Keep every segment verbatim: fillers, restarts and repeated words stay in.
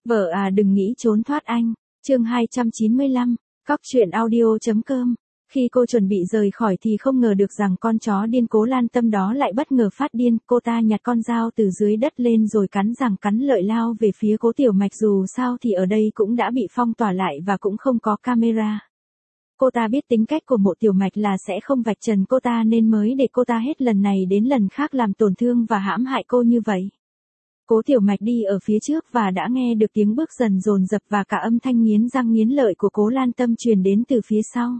Vợ à đừng nghĩ trốn thoát anh. Chương hai trăm chín mươi lăm, cóc truyện audio.com. Khi cô chuẩn bị rời khỏi thì không ngờ được rằng con chó điên Cố Lan Tâm đó lại bất ngờ phát điên, cô ta nhặt con dao từ dưới đất lên rồi cắn răng cắn lợi lao về phía Cố Tiểu Mạch, dù sao thì ở đây cũng đã bị phong tỏa lại và cũng không có camera. Cô ta biết tính cách của Mộ Tiểu Mạch là sẽ không vạch trần cô ta nên mới để cô ta hết lần này đến lần khác làm tổn thương và hãm hại cô như vậy. Cố Tiểu Mạch đi ở phía trước và đã nghe được tiếng bước dần dồn dập và cả âm thanh nghiến răng nghiến lợi của Cố Lan Tâm truyền đến từ phía sau.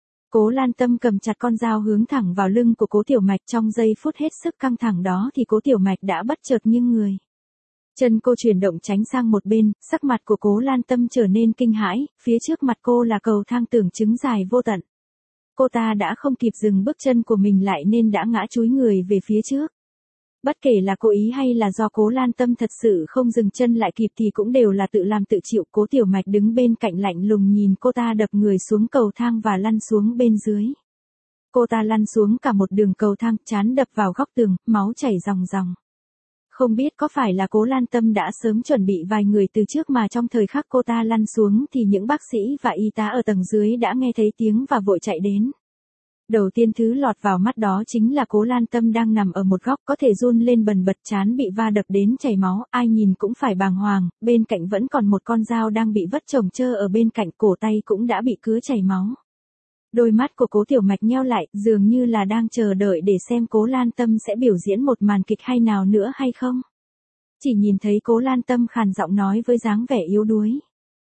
Cố Lan Tâm cầm chặt con dao hướng thẳng vào lưng của Cố Tiểu Mạch, trong giây phút hết sức căng thẳng đó thì Cố Tiểu Mạch đã bất chợt nghiêng người. Chân cô chuyển động tránh sang một bên, sắc mặt của Cố Lan Tâm trở nên kinh hãi, phía trước mặt cô là cầu thang tưởng chứng dài vô tận. Cô ta đã không kịp dừng bước chân của mình lại nên đã ngã chúi người về phía trước. Bất kể là cố ý hay là do Cố Lan Tâm thật sự không dừng chân lại kịp thì cũng đều là tự làm tự chịu. Cố Tiểu Mạch đứng bên cạnh lạnh lùng nhìn cô ta đập người xuống cầu thang và lăn xuống bên dưới. Cô ta lăn xuống cả một đường cầu thang, trán đập vào góc tường, máu chảy ròng ròng. Không biết có phải là Cố Lan Tâm đã sớm chuẩn bị vài người từ trước mà trong thời khắc cô ta lăn xuống thì những bác sĩ và y tá ở tầng dưới đã nghe thấy tiếng và vội chạy đến. Đầu tiên thứ lọt vào mắt đó chính là Cố Lan Tâm đang nằm ở một góc, có thể run lên bần bật, trán bị va đập đến chảy máu, ai nhìn cũng phải bàng hoàng, bên cạnh vẫn còn một con dao đang bị vất chồng chơ ở bên cạnh, cổ tay cũng đã bị cứa chảy máu. Đôi mắt của Cố Tiểu Mạch nheo lại, dường như là đang chờ đợi để xem Cố Lan Tâm sẽ biểu diễn một màn kịch hay nào nữa hay không. Chỉ nhìn thấy Cố Lan Tâm khàn giọng nói với dáng vẻ yếu đuối.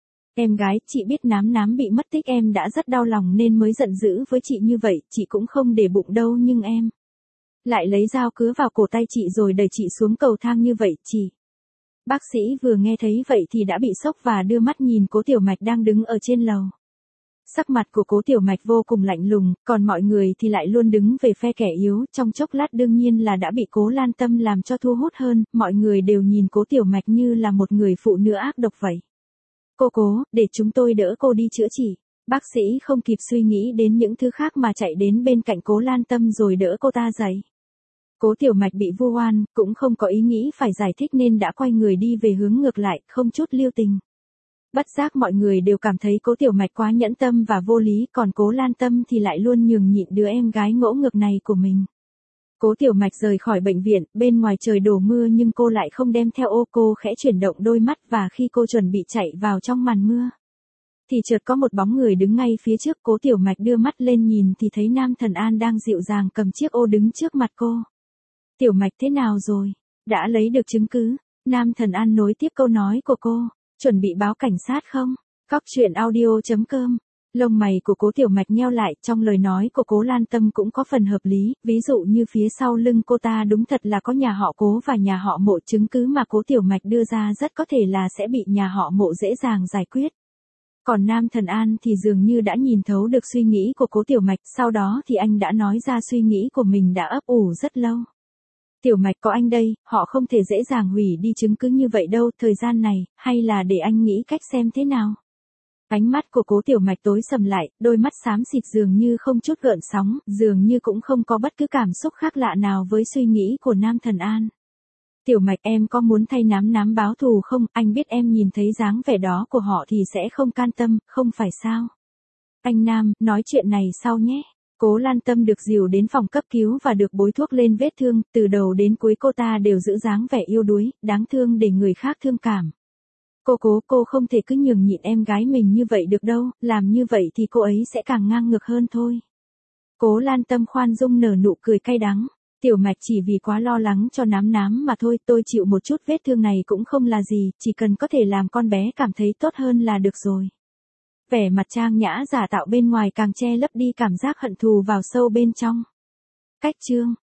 Em gái, chị biết Nám Nám bị mất tích em đã rất đau lòng nên mới giận dữ với chị như vậy, chị cũng không để bụng đâu nhưng em lại lấy dao cứa vào cổ tay chị rồi đẩy chị xuống cầu thang như vậy, chị. Bác sĩ vừa nghe thấy vậy thì đã bị sốc và đưa mắt nhìn Cố Tiểu Mạch đang đứng ở trên lầu. Sắc mặt của Cố Tiểu Mạch vô cùng lạnh lùng, còn mọi người thì lại luôn đứng về phe kẻ yếu, trong chốc lát đương nhiên là đã bị Cố Lan Tâm làm cho thu hút hơn, mọi người đều nhìn Cố Tiểu Mạch như là một người phụ nữ ác độc vậy. Cô Cố, để chúng tôi đỡ cô đi chữa trị. Bác sĩ không kịp suy nghĩ đến những thứ khác mà chạy đến bên cạnh Cố Lan Tâm rồi đỡ cô ta dậy. Cố Tiểu Mạch bị vu oan, cũng không có ý nghĩ phải giải thích nên đã quay người đi về hướng ngược lại, không chút lưu tình. Bất giác mọi người đều cảm thấy Cố Tiểu Mạch quá nhẫn tâm và vô lý, còn Cố Lan Tâm thì lại luôn nhường nhịn đứa em gái ngỗ ngược này của mình. Cố Tiểu Mạch rời khỏi bệnh viện, bên ngoài trời đổ mưa nhưng cô lại không đem theo ô, cô khẽ chuyển động đôi mắt và khi cô chuẩn bị chạy vào trong màn mưa, thì chợt có một bóng người đứng ngay phía trước. Cố Tiểu Mạch đưa mắt lên nhìn thì thấy Nam Thần An đang dịu dàng cầm chiếc ô đứng trước mặt cô. Tiểu Mạch thế nào rồi? Đã lấy được chứng cứ? Nam Thần An nối tiếp câu nói của cô, chuẩn bị báo cảnh sát không? Cóc truyện audio.com. Lông mày của Cố Tiểu Mạch nheo lại, trong lời nói của Cố Lan Tâm cũng có phần hợp lý, ví dụ như phía sau lưng cô ta đúng thật là có nhà họ Cố và nhà họ Mộ, chứng cứ mà Cố Tiểu Mạch đưa ra rất có thể là sẽ bị nhà họ Mộ dễ dàng giải quyết. Còn Nam Thần An thì dường như đã nhìn thấu được suy nghĩ của Cố Tiểu Mạch, sau đó thì anh đã nói ra suy nghĩ của mình đã ấp ủ rất lâu. Tiểu Mạch có anh đây, họ không thể dễ dàng hủy đi chứng cứ như vậy đâu, thời gian này, hay là để anh nghĩ cách xem thế nào. Ánh mắt của Cố Tiểu Mạch tối sầm lại, đôi mắt xám xịt dường như không chút gợn sóng, dường như cũng không có bất cứ cảm xúc khác lạ nào với suy nghĩ của Nam Thần An. Tiểu Mạch, em có muốn thay Nám Nám báo thù không? Anh biết em nhìn thấy dáng vẻ đó của họ thì sẽ không can tâm, không phải sao? Anh Nam, nói chuyện này sau nhé. Cố Lan Tâm được dìu đến phòng cấp cứu và được bôi thuốc lên vết thương, từ đầu đến cuối cô ta đều giữ dáng vẻ yếu đuối, đáng thương để người khác thương cảm. Cô Cố, cô không thể cứ nhường nhịn em gái mình như vậy được đâu, làm như vậy thì cô ấy sẽ càng ngang ngược hơn thôi. Cố Lan Tâm khoan dung nở nụ cười cay đắng. Tiểu Mạch chỉ vì quá lo lắng cho Nám Nám mà thôi, tôi chịu một chút vết thương này cũng không là gì, chỉ cần có thể làm con bé cảm thấy tốt hơn là được rồi. Vẻ mặt trang nhã giả tạo bên ngoài càng che lấp đi cảm giác hận thù vào sâu bên trong. Cách chương